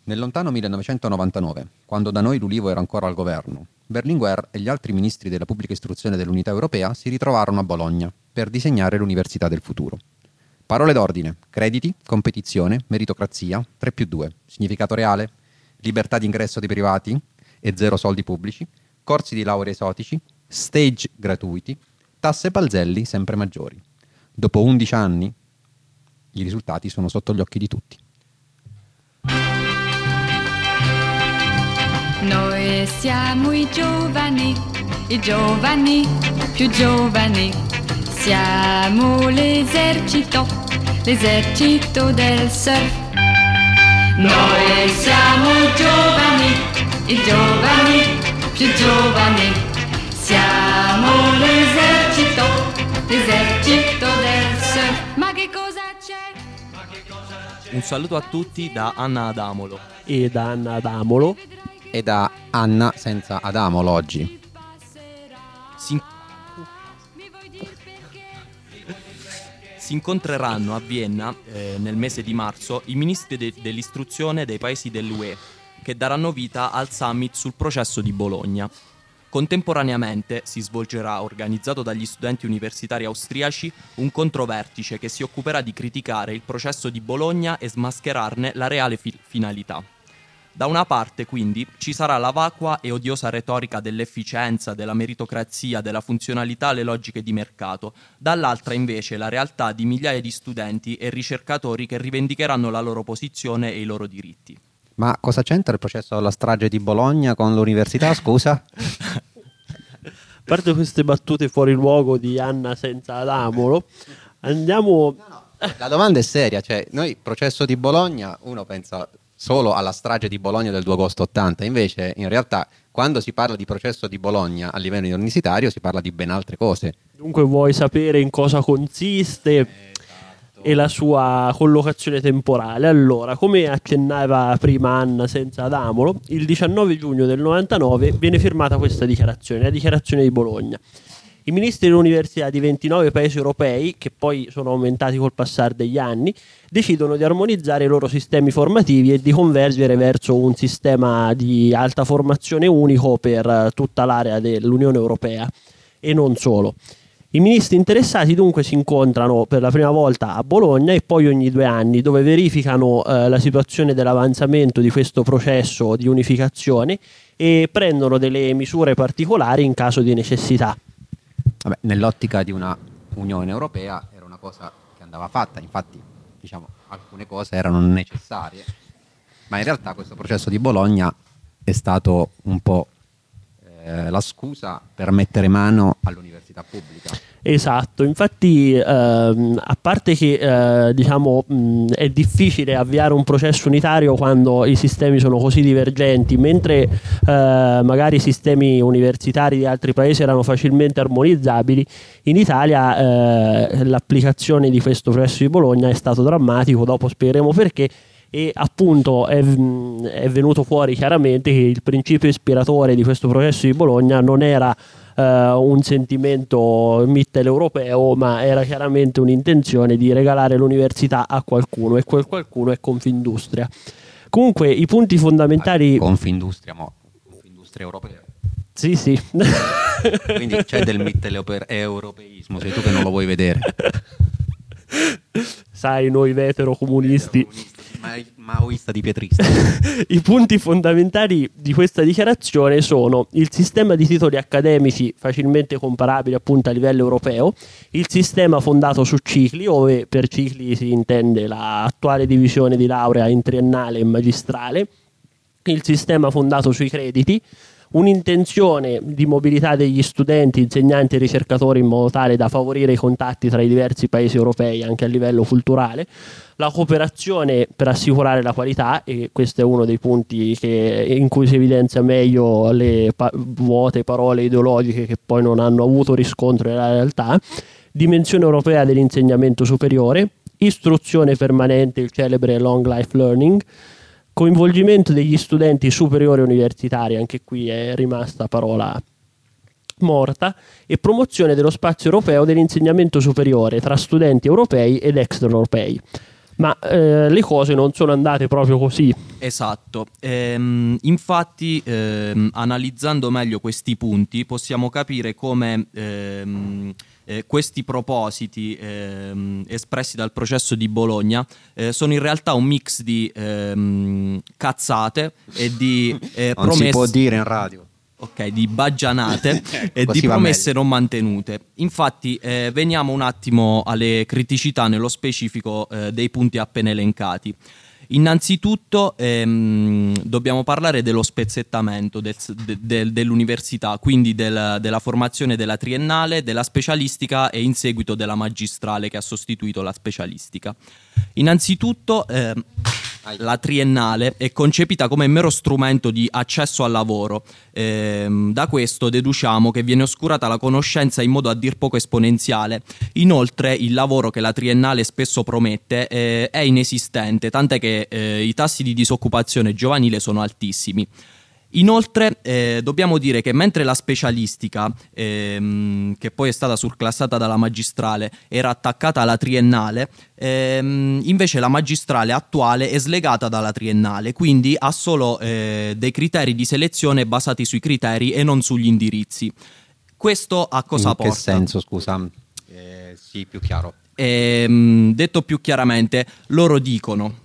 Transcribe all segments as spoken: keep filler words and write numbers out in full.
Nel lontano millenovecentonovantanove, quando da noi l'Ulivo era ancora al governo, Berlinguer e gli altri ministri della pubblica istruzione dell'Unità Europea si ritrovarono a Bologna per disegnare l'università del futuro. Parole d'ordine: crediti, competizione, meritocrazia, tre più due, significato reale, libertà di ingresso dei privati e zero soldi pubblici, corsi di laurea esotici, stage gratuiti, tasse balzelli sempre maggiori. Dopo undici anni, i risultati sono sotto gli occhi di tutti. Noi siamo i giovani, i giovani più giovani. Siamo l'esercito, l'esercito del surf. Noi siamo giovani, i giovani più giovani. Siamo l'esercito, l'esercito del surf. Ma che cosa c'è? Ma che cosa c'è? Un saluto a tutti da Anna Adamolo e da Anna Adamolo e da Anna senza Adamolo oggi. Si, si incontreranno a Vienna eh, nel mese di marzo i ministri de- dell'istruzione dei paesi dell'U E che daranno vita al summit sul processo di Bologna. Contemporaneamente si svolgerà, organizzato dagli studenti universitari austriaci, un controvertice che si occuperà di criticare il processo di Bologna e smascherarne la reale fi- finalità. Da una parte, quindi, ci sarà la vacua e odiosa retorica dell'efficienza, della meritocrazia, della funzionalità alle logiche di mercato, dall'altra invece la realtà di migliaia di studenti e ricercatori che rivendicheranno la loro posizione e i loro diritti. Ma cosa c'entra il processo alla strage di Bologna con l'università, scusa? A parte queste battute fuori luogo di Anna senza Adamolo, andiamo... No, no. La domanda è seria, cioè noi processo di Bologna, uno pensa solo alla strage di Bologna del due agosto ottanta, invece in realtà quando si parla di processo di Bologna a livello universitario si parla di ben altre cose. Dunque vuoi sapere in cosa consiste esatto. E la sua collocazione temporale. Allora, come accennava prima Anna senza Adamolo, il diciannove giugno del novantanove viene firmata questa dichiarazione, la dichiarazione di Bologna. I ministri dell'università di ventinove paesi europei, che poi sono aumentati col passare degli anni, decidono di armonizzare i loro sistemi formativi e di convergere verso un sistema di alta formazione unico per tutta l'area dell'Unione Europea e non solo. I ministri interessati dunque si incontrano per la prima volta a Bologna e poi ogni due anni, dove verificano eh, la situazione dell'avanzamento di questo processo di unificazione e prendono delle misure particolari in caso di necessità. Vabbè, nell'ottica di una Unione Europea era una cosa che andava fatta, infatti diciamo alcune cose erano necessarie, ma in realtà questo processo di Bologna è stato un po' eh, la scusa per mettere mano all'università pubblica. Esatto, infatti ehm, a parte che eh, diciamo mh, è difficile avviare un processo unitario quando i sistemi sono così divergenti, mentre eh, magari i sistemi universitari di altri paesi erano facilmente armonizzabili, in Italia eh, l'applicazione di questo processo di Bologna è stato drammatico, dopo spiegheremo perché. E appunto è, è venuto fuori chiaramente che il principio ispiratore di questo processo di Bologna non era uh, un sentimento mitteleuropeo, ma era chiaramente un'intenzione di regalare l'università a qualcuno, e quel qualcuno è Confindustria. Comunque i punti fondamentali... Ah, Confindustria, mo Confindustria europea. Sì, sì. Quindi c'è del mitteleuropeismo, sei tu che non lo vuoi vedere. Sai, noi vetero comunisti, maoista di pietrista. I punti fondamentali di questa dichiarazione sono il sistema di titoli accademici facilmente comparabile appunto a livello europeo, il sistema fondato su cicli, dove per cicli si intende l'attuale divisione di laurea in triennale e magistrale, il sistema fondato sui crediti, un'intenzione di mobilità degli studenti, insegnanti e ricercatori in modo tale da favorire i contatti tra i diversi paesi europei anche a livello culturale, la cooperazione per assicurare la qualità, e questo è uno dei punti che, in cui si evidenzia meglio le pa- vuote parole ideologiche che poi non hanno avuto riscontro nella realtà, dimensione europea dell'insegnamento superiore, istruzione permanente, il celebre long life learning, coinvolgimento degli studenti superiori universitari, anche qui è rimasta parola morta, e promozione dello spazio europeo dell'insegnamento superiore tra studenti europei ed extraeuropei. Ma eh, le cose non sono andate proprio così. Esatto, ehm, infatti ehm, analizzando meglio questi punti possiamo capire come ehm, eh, questi propositi ehm, espressi dal processo di Bologna eh, sono in realtà un mix di ehm, cazzate e di eh, non promesse. si può dire in radio. Ok, di baggianate e Così di va promesse meglio. non mantenute. Infatti, eh, veniamo un attimo alle criticità nello specifico eh, dei punti appena elencati. Innanzitutto ehm, dobbiamo parlare dello spezzettamento del- de- del- dell'università, quindi del- della formazione della triennale, della specialistica e in seguito della magistrale che ha sostituito la specialistica. Innanzitutto ehm, la triennale è concepita come mero strumento di accesso al lavoro. Ehm, da questo deduciamo che viene oscurata la conoscenza in modo a dir poco esponenziale. Inoltre il lavoro che la triennale spesso promette eh, è inesistente, tant'è che eh, i tassi di disoccupazione giovanile sono altissimi. Inoltre eh, dobbiamo dire che mentre la specialistica, ehm, che poi è stata surclassata dalla magistrale, era attaccata alla triennale, ehm, invece la magistrale attuale è slegata dalla triennale, quindi ha solo eh, dei criteri di selezione basati sui criteri e non sugli indirizzi. Questo a cosa in porta? che senso, scusa? Eh, sì, più chiaro. Ehm, detto più chiaramente, loro dicono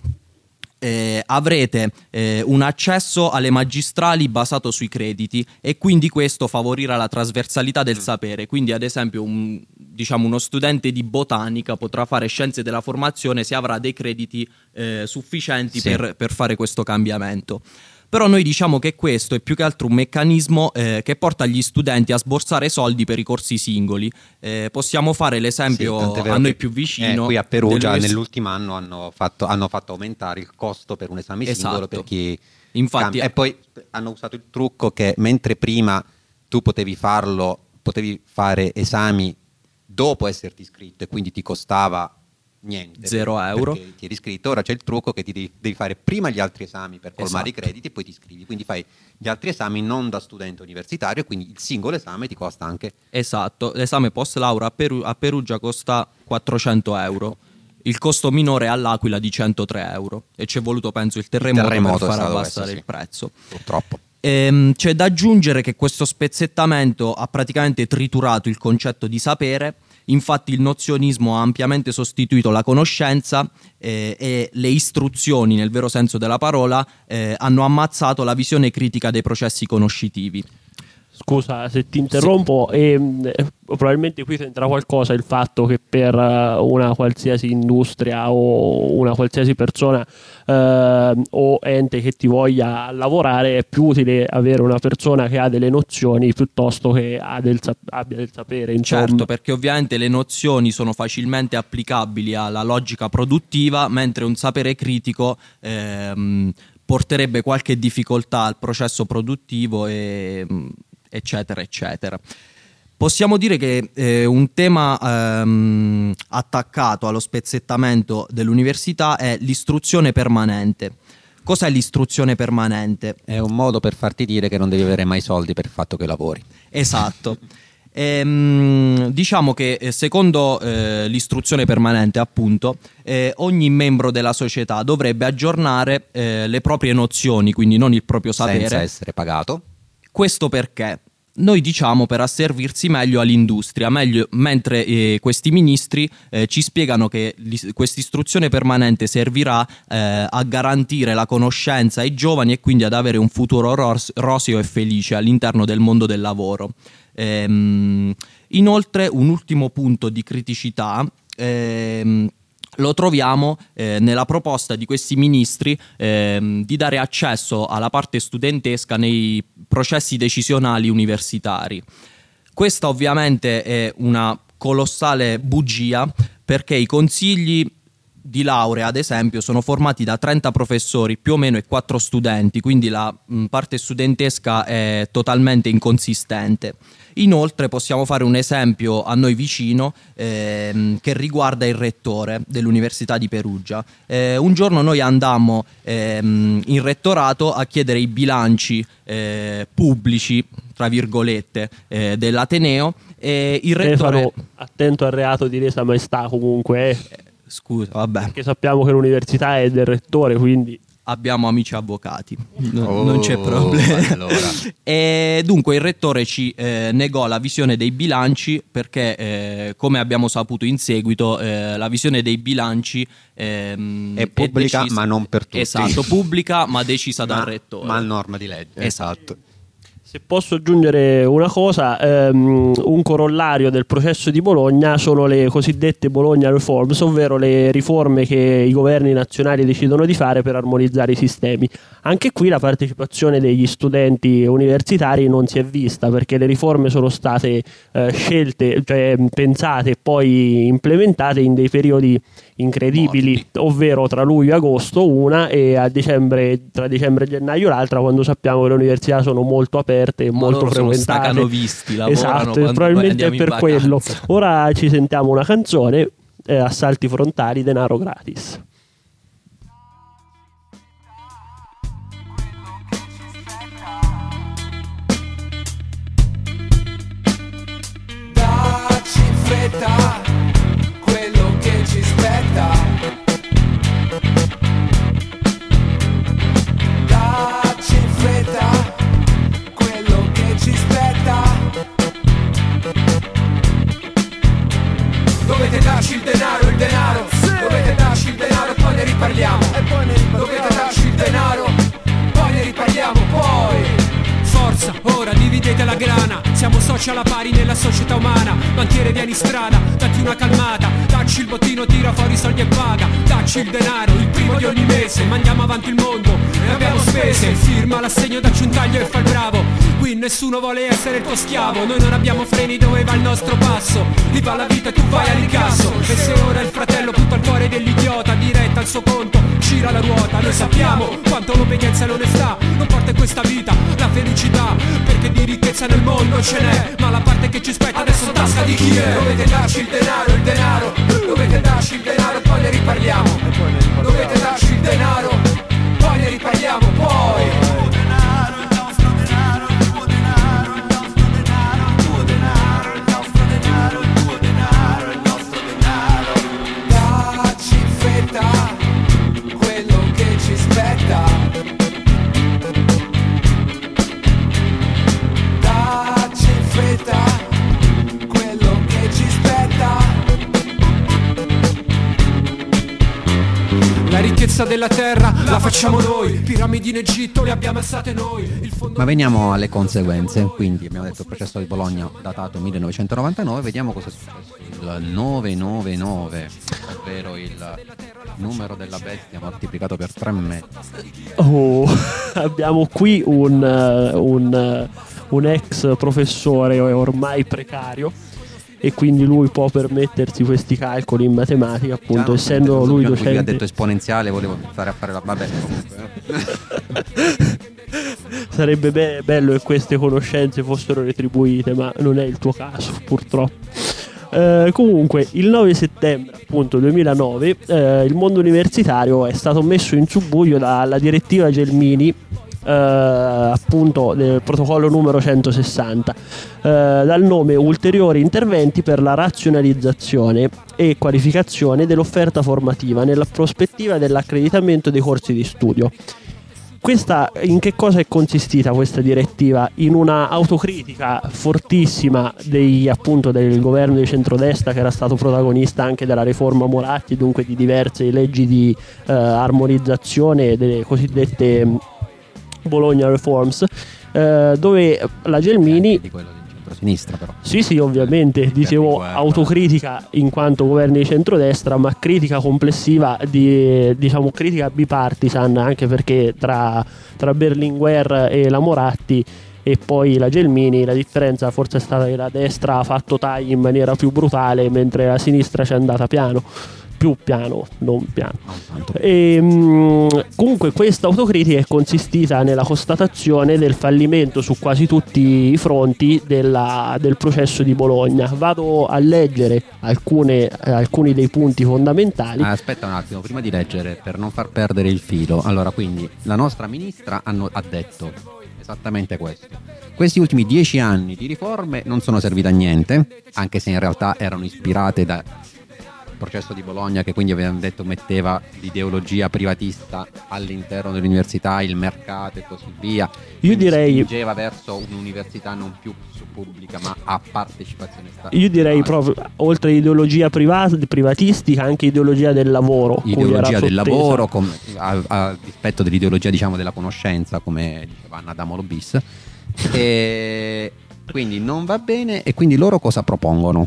eh, avrete eh, un accesso alle magistrali basato sui crediti e quindi questo favorirà la trasversalità del sapere. Quindi ad esempio un, diciamo uno studente di botanica potrà fare scienze della formazione se avrà dei crediti eh, sufficienti Sì. per, per fare questo cambiamento. Però noi diciamo che questo è più che altro un meccanismo eh, che porta gli studenti a sborsare soldi per i corsi singoli. Eh, possiamo fare l'esempio Sì, tant'è vero a noi che, più vicino. eh, qui a Perugia dell'univers- nell'ultimo anno hanno fatto, hanno fatto aumentare il costo per un esame Esatto. singolo per chi Infatti- cambia. E poi hanno usato il trucco che mentre prima tu potevi farlo, potevi fare esami dopo esserti iscritto e quindi ti costava niente, Zero perché euro. ti eri iscritto. Ora c'è il trucco che ti devi, devi fare prima gli altri esami per colmare Esatto. i crediti e poi ti iscrivi, quindi fai gli altri esami non da studente universitario, quindi il singolo esame ti costa anche Esatto, l'esame post laurea a, Peru- a Perugia costa quattrocento euro. Il costo minore è all'Aquila di centotré euro e ci è voluto penso il terremoto, terremoto per è far stato abbassare questo, sì. il prezzo. purtroppo. Ehm, c'è da aggiungere che questo spezzettamento ha praticamente triturato il concetto di sapere. Infatti il nozionismo ha ampiamente sostituito la conoscenza eh, e le istruzioni, nel vero senso della parola, eh, hanno ammazzato la visione critica dei processi conoscitivi. Scusa se ti interrompo, ehm, eh, probabilmente qui c'entra qualcosa il fatto che per eh, una qualsiasi industria o una qualsiasi persona eh, o ente che ti voglia lavorare è più utile avere una persona che ha delle nozioni piuttosto che ha del sap- abbia del sapere, insomma. Certo, perché ovviamente le nozioni sono facilmente applicabili alla logica produttiva, mentre un sapere critico ehm, porterebbe qualche difficoltà al processo produttivo e eccetera eccetera. Possiamo dire che eh, un tema ehm, attaccato allo spezzettamento dell'università è l'istruzione permanente. Cos'è l'istruzione permanente? È un modo per farti dire che non devi avere mai soldi per il fatto che lavori. Esatto. Ehm, diciamo che eh, secondo eh, l'istruzione permanente, appunto, eh, ogni membro della società dovrebbe aggiornare eh, le proprie nozioni, quindi non il proprio sapere. Senza essere pagato. Questo perché? Noi diciamo per asservirsi meglio all'industria, meglio, mentre eh, questi ministri eh, ci spiegano che questa istruzione permanente servirà eh, a garantire la conoscenza ai giovani e quindi ad avere un futuro ros- roseo e felice all'interno del mondo del lavoro. Ehm, inoltre un ultimo punto di criticità ehm, lo troviamo eh, nella proposta di questi ministri ehm, di dare accesso alla parte studentesca nei processi decisionali universitari. Questa ovviamente è una colossale bugia, perché i consigli di laurea, ad esempio, sono formati da trenta professori più o meno e quattro studenti, quindi la mh, parte studentesca è totalmente inconsistente. Inoltre possiamo fare un esempio a noi vicino ehm, che riguarda il rettore dell'Università di Perugia. Eh, un giorno noi andammo ehm, in rettorato a chiedere i bilanci eh, pubblici, tra virgolette, eh, dell'Ateneo e il rettore... Stefano, attento al reato di lesa maestà comunque. eh. Scusa, vabbè. Perché sappiamo che l'università è del rettore, quindi... Abbiamo amici avvocati, no, Oh, non c'è problema. allora. E dunque il rettore ci eh, negò la visione dei bilanci perché, eh, come abbiamo saputo in seguito, eh, la visione dei bilanci ehm, È pubblica, decisa- ma non per tutti. Esatto, pubblica ma decisa Ma- dal rettore. Ma a norma di legge. Esatto. Se posso aggiungere una cosa, ehm, un corollario del processo di Bologna sono le cosiddette Bologna Reforms, ovvero le riforme che i governi nazionali decidono di fare per armonizzare i sistemi. Anche qui la partecipazione degli studenti universitari non si è vista, perché le riforme sono state eh, scelte, cioè pensate e poi implementate in dei periodi incredibili, Morti. ovvero tra luglio e agosto una e a dicembre, tra dicembre e gennaio l'altra, quando sappiamo che le università sono molto aperte e Ma molto loro sono frequentate. stacanovisti, lavorano Esatto, quando probabilmente poi è per andiamo in quello. vacanza. Ora ci sentiamo una canzone, eh, Assalti frontali, denaro gratis. Dacci in fretta quello che ci spetta. Dacci in fretta quello che ci spetta. Dovete darci il denaro, il denaro. Dovete darci il denaro, poi ne riparliamo. Dovete darci il denaro, poi ne riparliamo, poi. Forza, ora dividete la grana. Siamo soci alla pari nella società umana. Banchiere vieni in strada, datti una calmata. Dacci il bottino, tira fuori i soldi e paga. Dacci il denaro, il primo di ogni mese. Mandiamo avanti il mondo e abbiamo spese. Firma l'assegno, dacci un taglio e fa il bravo. Qui nessuno vuole essere il tuo schiavo. Noi non abbiamo freni, dove va il nostro passo? Lì va la vita e tu vai all'incasso. E se ora il fratello butta il cuore dell'idiota diretta al suo conto, gira la ruota. Noi sappiamo quanto l'obbedienza e l'onestà non porta in questa vita la felicità, perché di ricchezza nel mondo ce n'è, ma la parte che ci spetta adesso in tasca di chi è. Dovete darci il denaro, il denaro. Dovete darci il denaro, poi ne riparliamo. Dovete darci il denaro, poi ne riparliamo, poi. Dacci in fretta quello che ci spetta. Dacci in fretta quello che ci spetta. La ricchezza della terra la facciamo noi. Piramidi in Egitto le abbiamo alzate noi. Il fondo. Ma veniamo alle conseguenze. Quindi abbiamo detto il processo di Bologna datato millenovecentonovantanove. Vediamo cosa è successo il novecentonovantanove, ovvero il numero della bestia moltiplicato per tre metri. Oh, abbiamo qui un, uh, un, uh, un ex professore ormai precario, e quindi lui può permettersi questi calcoli in matematica, appunto, Già, essendo lui Qui ha docente. detto esponenziale, volevo stare a fare la vabbè comunque. Sarebbe be- bello che queste conoscenze fossero retribuite, ma non è il tuo caso, purtroppo. Eh, comunque, il nove settembre appunto duemilanove, eh, il mondo universitario è stato messo in subbuglio dalla direttiva Gelmini, eh, appunto del protocollo numero centosessanta, eh, dal nome ulteriori interventi per la razionalizzazione e qualificazione dell'offerta formativa nella prospettiva dell'accreditamento dei corsi di studio. Questa, in che cosa è consistita questa direttiva? In una autocritica fortissima dei, appunto, del governo di centrodestra, che era stato protagonista anche della riforma Moratti, dunque di diverse leggi di eh, armonizzazione delle cosiddette Bologna Reforms, eh, dove la Gelmini... Di quello del centro-sinistra, però. Sì, sì, ovviamente, dicevo guerra. autocritica in quanto governi di centrodestra, ma critica complessiva, di, diciamo critica bipartisan, anche perché tra, tra Berlinguer e la Moratti e poi la Gelmini la differenza forse è stata che la destra ha fatto tagli in maniera più brutale, mentre la sinistra ci è andata piano. Più piano, non piano. E, mh, comunque questa autocritica è consistita nella constatazione del fallimento su quasi tutti i fronti della, del processo di Bologna. Vado a leggere alcune, eh, alcuni dei punti fondamentali. Ah, aspetta un attimo, prima di leggere, per non far perdere il filo. Allora, quindi, la nostra ministra hanno, ha detto esattamente questo. Questi ultimi dieci anni di riforme non sono servite a niente, anche se in realtà erano ispirate da processo di Bologna, che quindi avevamo detto metteva l'ideologia privatista all'interno dell'università, il mercato e così via. Io direi spingeva verso un'università non più pubblica ma a partecipazione statale. Io direi proprio, oltre all'ideologia privat- privatistica, anche ideologia del lavoro. Ideologia del lavoro, come, a, a dispetto dell'ideologia, diciamo, della conoscenza, come diceva Anna Damolo bis. E quindi non va bene. E quindi loro cosa propongono?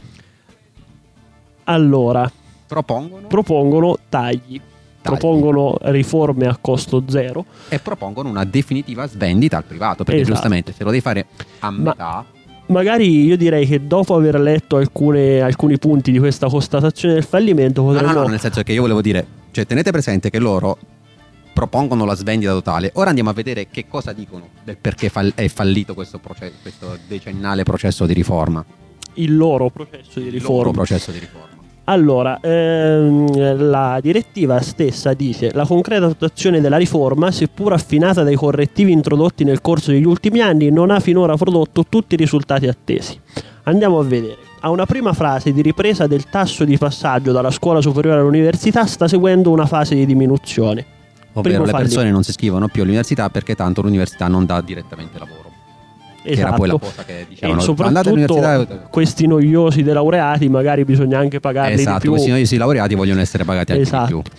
Allora, propongono, propongono tagli, tagli, propongono riforme a costo zero e propongono una definitiva svendita al privato, perché esatto. giustamente se lo devi fare a Ma metà. Magari io direi che dopo aver letto alcune, alcuni punti di questa constatazione del fallimento potremmo... No, no, no, nel senso che io volevo dire, cioè tenete presente che loro propongono la svendita totale. Ora andiamo a vedere che cosa dicono del perché fall- è fallito questo, processo, questo decennale processo di riforma. Il loro processo di riforma. Il loro processo di riforma. Allora, ehm, la direttiva stessa dice: la concreta attuazione della riforma, seppur affinata dai correttivi introdotti nel corso degli ultimi anni, non ha finora prodotto tutti i risultati attesi. Andiamo a vedere. A una prima fase di ripresa del tasso di passaggio dalla scuola superiore all'università sta seguendo una fase di diminuzione. Ovvero le persone non si iscrivono più all'università perché tanto l'università non dà direttamente lavoro. Esatto. Era poi la cosa che dicevano, e soprattutto questi noiosi dei laureati magari bisogna anche pagarli esatto, di più. Questi noiosi laureati vogliono essere pagati anche esatto. di più.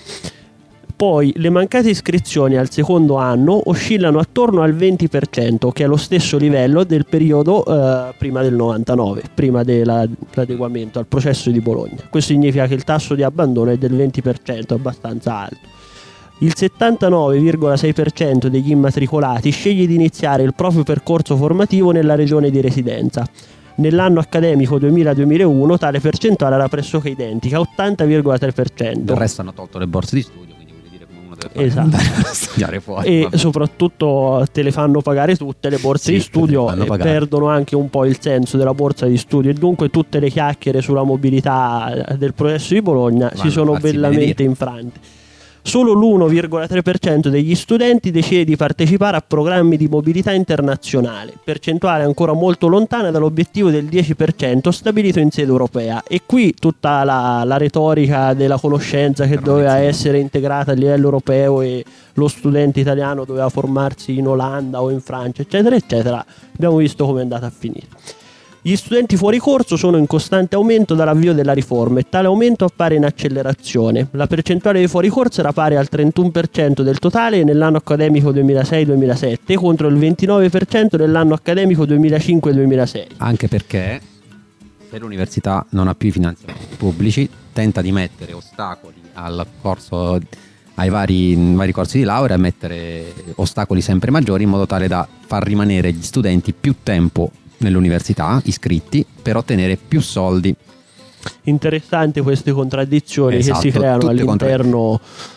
Poi le mancate iscrizioni al secondo anno oscillano attorno al venti per cento, che è lo stesso livello del periodo eh, prima del novantanove, prima dell'adeguamento al processo di Bologna. Questo significa che il tasso di abbandono è del venti per cento, abbastanza alto. Il settantanove virgola sei per cento degli immatricolati sceglie di iniziare il proprio percorso formativo nella regione di residenza. Nell'anno accademico duemila duemilauno tale percentuale era pressoché identica, ottanta virgola tre per cento. Del resto hanno tolto le borse di studio, quindi vuol dire che uno deve fare esatto. studiare fuori. E vabbè. soprattutto te le fanno pagare tutte le borse sì, di studio e pagare. perdono anche un po' il senso della borsa di studio, e dunque tutte le chiacchiere sulla mobilità del processo di Bologna Vanno si sono bellamente infrante. Solo l'uno virgola tre per cento degli studenti decide di partecipare a programmi di mobilità internazionale, percentuale ancora molto lontana dall'obiettivo del dieci per cento stabilito in sede europea. E qui tutta la, la retorica della conoscenza che doveva essere integrata a livello europeo e lo studente italiano doveva formarsi in Olanda o in Francia, eccetera, eccetera, abbiamo visto come è andata a finire. Gli studenti fuori corso sono in costante aumento dall'avvio della riforma e tale aumento appare in accelerazione. La percentuale di fuori corso era pari al trentuno per cento del totale nell'anno accademico duemilasei duemilasette contro il ventinove per cento nell'anno accademico duemilacinque duemilasei. Anche perché se l'università non ha più i finanziamenti pubblici tenta di mettere ostacoli al corso, ai vari, vari corsi di laurea, e mettere ostacoli sempre maggiori in modo tale da far rimanere gli studenti più tempo nell'università iscritti per ottenere più soldi. Interessante queste contraddizioni esatto, che si creano all'interno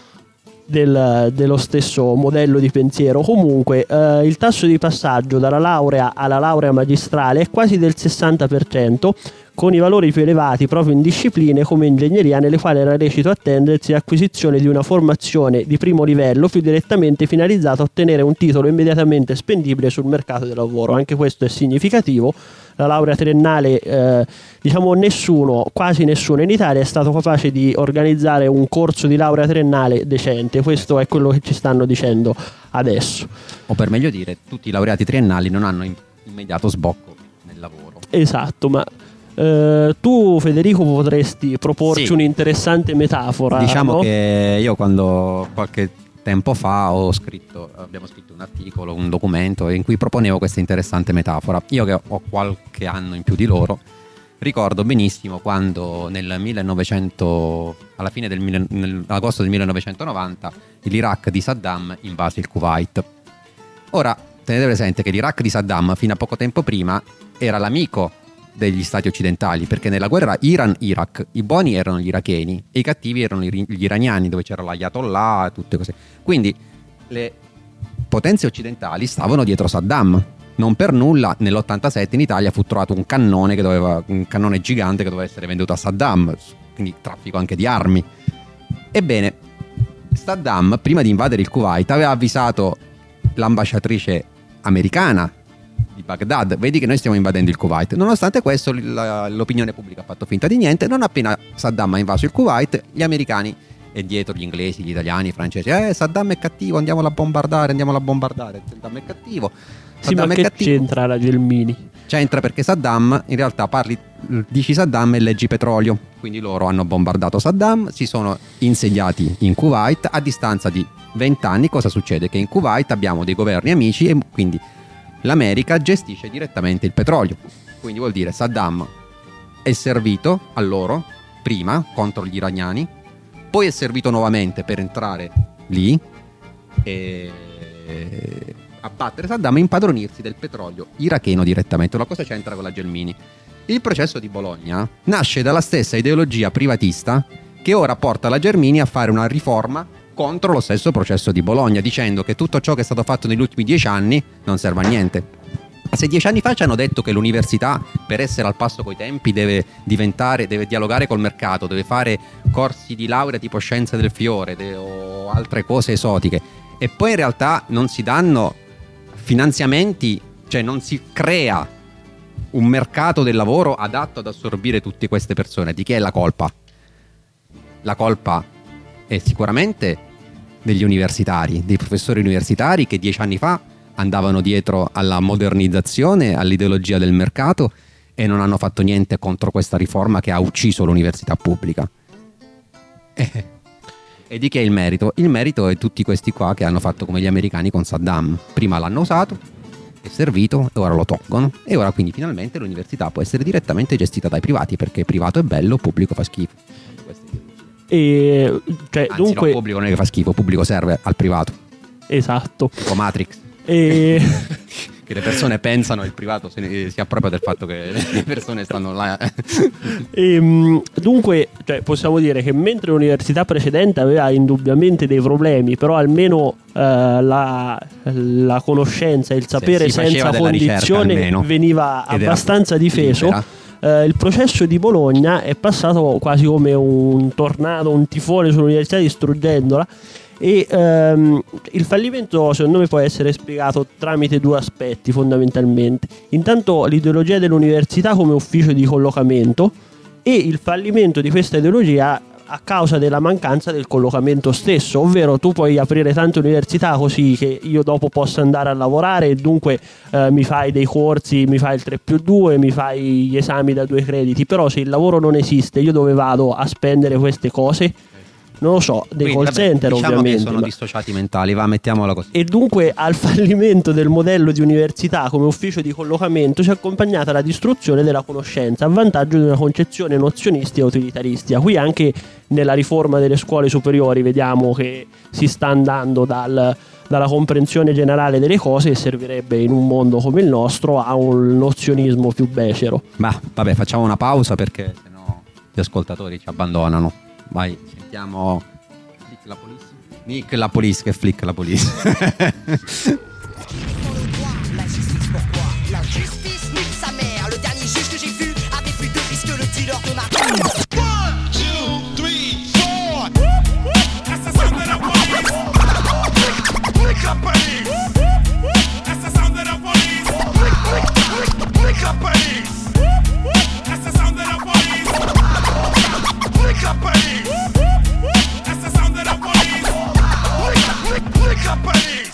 del, dello stesso modello di pensiero. Comunque eh, il tasso di passaggio dalla laurea alla laurea magistrale è quasi del sessanta per cento, con i valori più elevati proprio in discipline come ingegneria, nelle quali era lecito attendersi l'acquisizione di una formazione di primo livello più direttamente finalizzata a ottenere un titolo immediatamente spendibile sul mercato del lavoro. Anche questo è significativo. La laurea triennale, eh, diciamo nessuno, quasi nessuno in Italia è stato capace di organizzare un corso di laurea triennale decente. Questo è quello che ci stanno dicendo adesso. O per meglio dire, tutti i laureati triennali non hanno immediato sbocco nel lavoro. Esatto, ma Uh, tu Federico potresti proporci sì. un'interessante metafora. Diciamo no? che io quando qualche tempo fa ho scritto, abbiamo scritto un articolo, un documento in cui proponevo questa interessante metafora. Io che ho qualche anno in più di loro ricordo benissimo quando nel millenovecento, alla fine del nell'agosto del millenovecentonovanta, l'Iraq di Saddam invase il Kuwait. Ora tenete presente che l'Iraq di Saddam fino a poco tempo prima era l'amico degli stati occidentali, perché nella guerra Iran-Iraq i buoni erano gli iracheni e i cattivi erano gli iraniani, dove c'era l'Ayatollah e tutte cose. Quindi le potenze occidentali stavano dietro Saddam. Non per nulla nell'ottantasette in Italia fu trovato un cannone che doveva, un cannone gigante che doveva essere venduto a Saddam, quindi traffico anche di armi. Ebbene, Saddam prima di invadere il Kuwait aveva avvisato l'ambasciatrice americana di Baghdad, vedi che noi stiamo invadendo il Kuwait. Nonostante questo la, l'opinione pubblica ha fatto finta di niente. Non appena Saddam ha invaso il Kuwait, gli americani e dietro gli inglesi, gli italiani, i francesi, eh Saddam è cattivo, andiamolo a bombardare, andiamolo a bombardare, Saddam è cattivo. Sì, ma che cattivo. C'entra la Gelmini? C'entra perché Saddam, in realtà parli, dici Saddam e leggi petrolio, quindi loro hanno bombardato Saddam, si sono insediati in Kuwait. A distanza di venti anni cosa succede? Che in Kuwait abbiamo dei governi amici e quindi l'America gestisce direttamente il petrolio, quindi vuol dire Saddam è servito a loro prima contro gli iraniani, poi è servito nuovamente per entrare lì e abbattere Saddam e impadronirsi del petrolio iracheno direttamente. Una cosa c'entra con la Gelmini. Il processo di Bologna nasce dalla stessa ideologia privatista che ora porta la Gelmini a fare una riforma contro lo stesso processo di Bologna, dicendo che tutto ciò che è stato fatto negli ultimi dieci anni non serve a niente. Se dieci anni fa ci hanno detto che l'università, per essere al passo coi tempi, deve diventare, deve dialogare col mercato, deve fare corsi di laurea tipo scienze del fiore de- o altre cose esotiche, e poi in realtà non si danno finanziamenti, cioè non si crea un mercato del lavoro adatto ad assorbire tutte queste persone, di chi è la colpa? La colpa è sicuramente degli universitari, dei professori universitari che dieci anni fa andavano dietro alla modernizzazione, all'ideologia del mercato e non hanno fatto niente contro questa riforma che ha ucciso l'università pubblica. E, e di che è il merito? Il merito è tutti questi qua che hanno fatto come gli americani con Saddam. Prima l'hanno usato, è servito e ora lo tolgono. E ora quindi finalmente l'università può essere direttamente gestita dai privati, perché privato è bello, pubblico fa schifo. E, cioè, Anzi, dunque... no, pubblico non è che fa schifo, pubblico serve al privato. Esatto. Tipo Matrix. E... che le persone pensano il privato se ne, si appropria del fatto che le persone stanno là. E, dunque, cioè, possiamo dire che mentre l'università precedente aveva indubbiamente dei problemi, però almeno eh, la, la conoscenza e il sapere se senza condizione ricerca, veniva abbastanza difeso. Uh, il processo di Bologna è passato quasi come un tornado, un tifone sull'università, distruggendola. E um, il fallimento secondo me può essere spiegato tramite due aspetti fondamentalmente. Intanto l'ideologia dell'università come ufficio di collocamento, e il fallimento di questa ideologia a causa della mancanza del collocamento stesso, ovvero tu puoi aprire tante università così che io dopo possa andare a lavorare e dunque eh, mi fai dei corsi, mi fai il tre più due, mi fai gli esami da due crediti, però se il lavoro non esiste io dove vado a spendere queste cose? Non lo so, dei Quindi, call vabbè, center diciamo ovviamente. Che sono ma... dissociati mentali, va, mettiamola così. E dunque al fallimento del modello di università come ufficio di collocamento si è accompagnata la distruzione della conoscenza a vantaggio di una concezione nozionistica e utilitaristica. Qui anche nella riforma delle scuole superiori vediamo che si sta andando dal, dalla comprensione generale delle cose, che servirebbe in un mondo come il nostro, a un nozionismo più becero. Ma vabbè, facciamo una pausa perché sennò gli ascoltatori ci abbandonano. Vai, sentiamo Flick la Police. Nick la Police, che Flick la Police. La justice, pourquoi? La justice nique sa mère. Le dernier juge que j'ai vu avait plus de risques que le dealer de ma one, two, three, four. That's the sound of the police. Flick la police. That's the sound of the police. Flick, flick, flick, flick la police. That's the sound of the police. Flick la police. That's the sound of the police. Flick, flick, flick la police.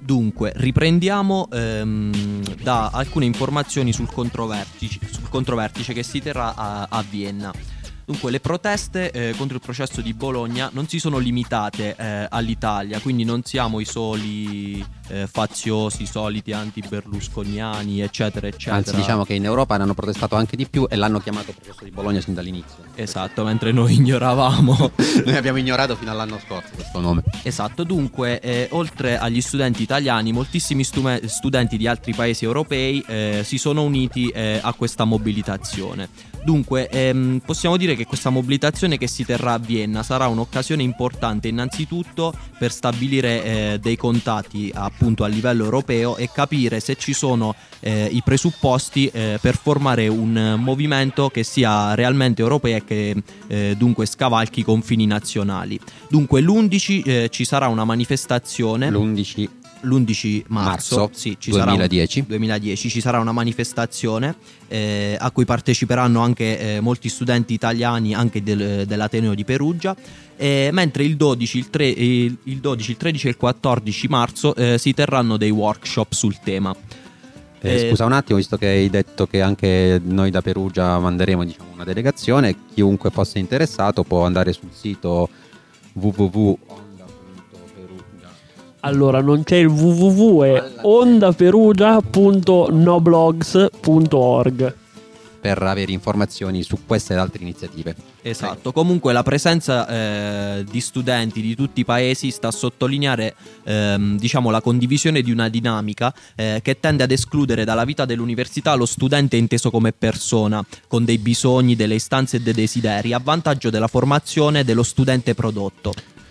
Dunque, riprendiamo ehm, da alcune informazioni sul controvertice, sul controvertice che si terrà a, a Vienna. Dunque, le proteste eh, contro il processo di Bologna non si sono limitate eh, all'Italia, quindi non siamo i soli eh, faziosi, i soliti anti-berlusconiani, eccetera, eccetera. Anzi, diciamo che in Europa ne hanno protestato anche di più e l'hanno chiamato processo di Bologna sin dall'inizio. Esatto, mentre noi ignoravamo. Noi abbiamo ignorato fino all'anno scorso questo nome. Esatto, dunque, eh, oltre agli studenti italiani, moltissimi stume- studenti di altri paesi europei eh, si sono uniti eh, a questa mobilitazione. Dunque, ehm, possiamo dire che questa mobilitazione che si terrà a Vienna sarà un'occasione importante innanzitutto per stabilire eh, dei contatti appunto a livello europeo e capire se ci sono eh, i presupposti eh, per formare un movimento che sia realmente europeo e che eh, dunque scavalchi i confini nazionali. Dunque l'undici eh, ci sarà una manifestazione. L'undici L'undici marzo, marzo sì, ci duemiladieci. Sarà un, duemiladieci ci sarà una manifestazione eh, a cui parteciperanno anche eh, molti studenti italiani anche del, dell'Ateneo di Perugia, eh, mentre il dodici, il, tre, il, il dodici, il tredici e il quattordici marzo eh, si terranno dei workshop sul tema. Eh, Eh, scusa un attimo, visto che hai detto che anche noi da Perugia manderemo, diciamo, una delegazione, chiunque fosse interessato può andare sul sito w w w punto onda punto perugia. Allora, non c'è il www, è ondaperugia punto noblogs punto org per avere informazioni su queste ed altre iniziative. Esatto, comunque la presenza eh, di studenti di tutti i paesi sta a sottolineare ehm, diciamo la condivisione di una dinamica eh, che tende ad escludere dalla vita dell'università lo studente inteso come persona, con dei bisogni, delle istanze e dei desideri, a vantaggio della formazione dello studente prodotto.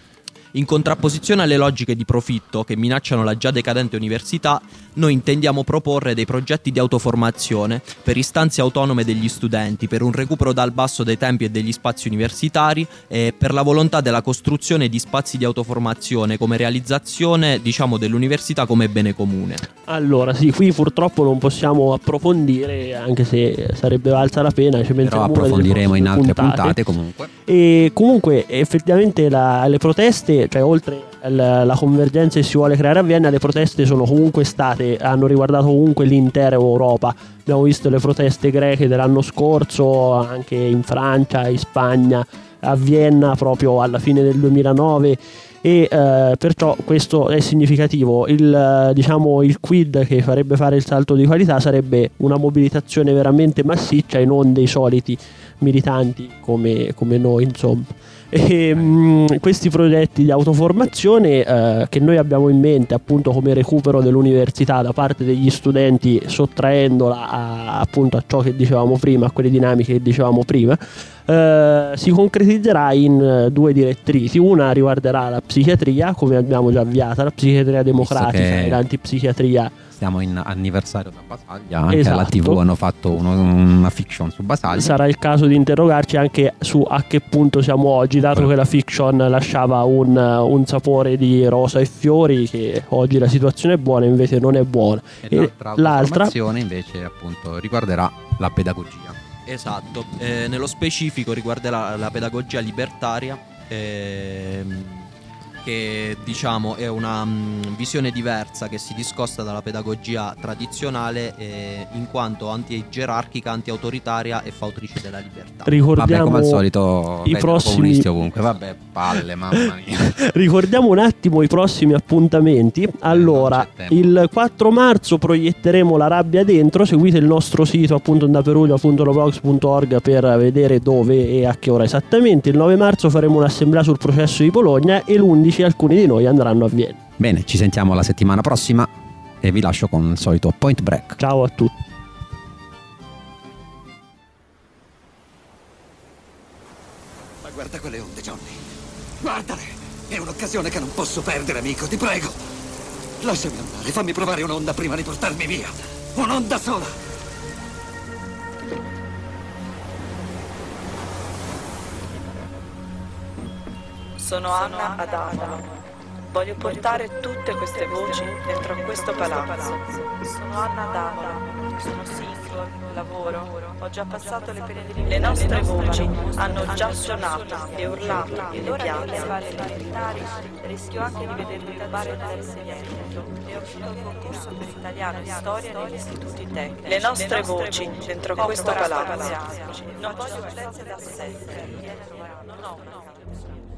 In contrapposizione alle logiche di profitto che minacciano la già decadente università, noi intendiamo proporre dei progetti di autoformazione per istanze autonome degli studenti, per un recupero dal basso dei tempi e degli spazi universitari e per la volontà della costruzione di spazi di autoformazione come realizzazione, diciamo, dell'università come bene comune. Allora, sì, qui purtroppo non possiamo approfondire, anche se sarebbe valsa la pena. Ci Però approfondiremo in altre puntate, puntate comunque. E comunque effettivamente la, le proteste, cioè oltre alla, alla convergenza che si vuole creare a Vienna, le proteste sono comunque state, hanno riguardato comunque l'intera Europa. Abbiamo visto le proteste greche dell'anno scorso, anche in Francia, in Spagna, a Vienna proprio alla fine del duemilanove. E eh, perciò questo è significativo. Il, diciamo, il quid che farebbe fare il salto di qualità sarebbe una mobilitazione veramente massiccia e non dei soliti militanti come, come noi, insomma. E, mh, questi progetti di autoformazione eh, che noi abbiamo in mente appunto come recupero dell'università da parte degli studenti, sottraendola a, appunto a ciò che dicevamo prima, a quelle dinamiche che dicevamo prima, eh, si concretizzerà in uh, due direttrici. Una riguarderà la psichiatria, come abbiamo già avviata, la psichiatria democratica e l'antipsichiatria. Siamo in anniversario da Basaglia, anche Esatto. alla tivù hanno fatto uno, una fiction su Basaglia. Sarà il caso di interrogarci anche su a che punto siamo oggi, dato Beh. che la fiction lasciava un, un sapore di rosa e fiori, che oggi la situazione è buona, invece non è buona. E E l'altra, l'altra formazione invece appunto riguarderà la pedagogia. Esatto, eh, nello specifico riguarderà la pedagogia libertaria, ehm, che diciamo è una mh, visione diversa che si discosta dalla pedagogia tradizionale, eh, in quanto anti-gerarchica, anti-autoritaria e fautrice della libertà. ricordiamo Vabbè, come al solito i vedono prossimi comunisti ovunque. Vabbè, palle, mamma mia. ricordiamo un attimo i prossimi appuntamenti. Allora, non c'è tempo. il quattro marzo proietteremo La rabbia dentro. Seguite il nostro sito appunto ondaperugia punto noblogs punto org per vedere dove e a che ora esattamente. Il nove marzo faremo un'assemblea sul processo di Bologna e l'undici alcuni di noi andranno a Vienna. Bene, ci sentiamo la settimana prossima e vi lascio con il solito Point Break. Ciao a tutti. Ma guarda quelle onde, Johnny. Guardale! È un'occasione che non posso perdere, amico, ti prego. Lasciami andare, fammi provare un'onda prima di portarmi via. Un'onda sola! Sono Anna Adamo. Voglio portare tutte queste voci dentro questo palazzo. Sono Anna Adamo. sono single, lavoro, ho già passato le pene di Le nostre voci hanno già suonato e urlato nelle piazze elementari, rischio anche di vedermi rubare dall'insegnamento e ho vinto il concorso per italiano e storia negli istituti tecnici. Le nostre voci dentro questo palazzo. Non voglio violenze da sé, non ho una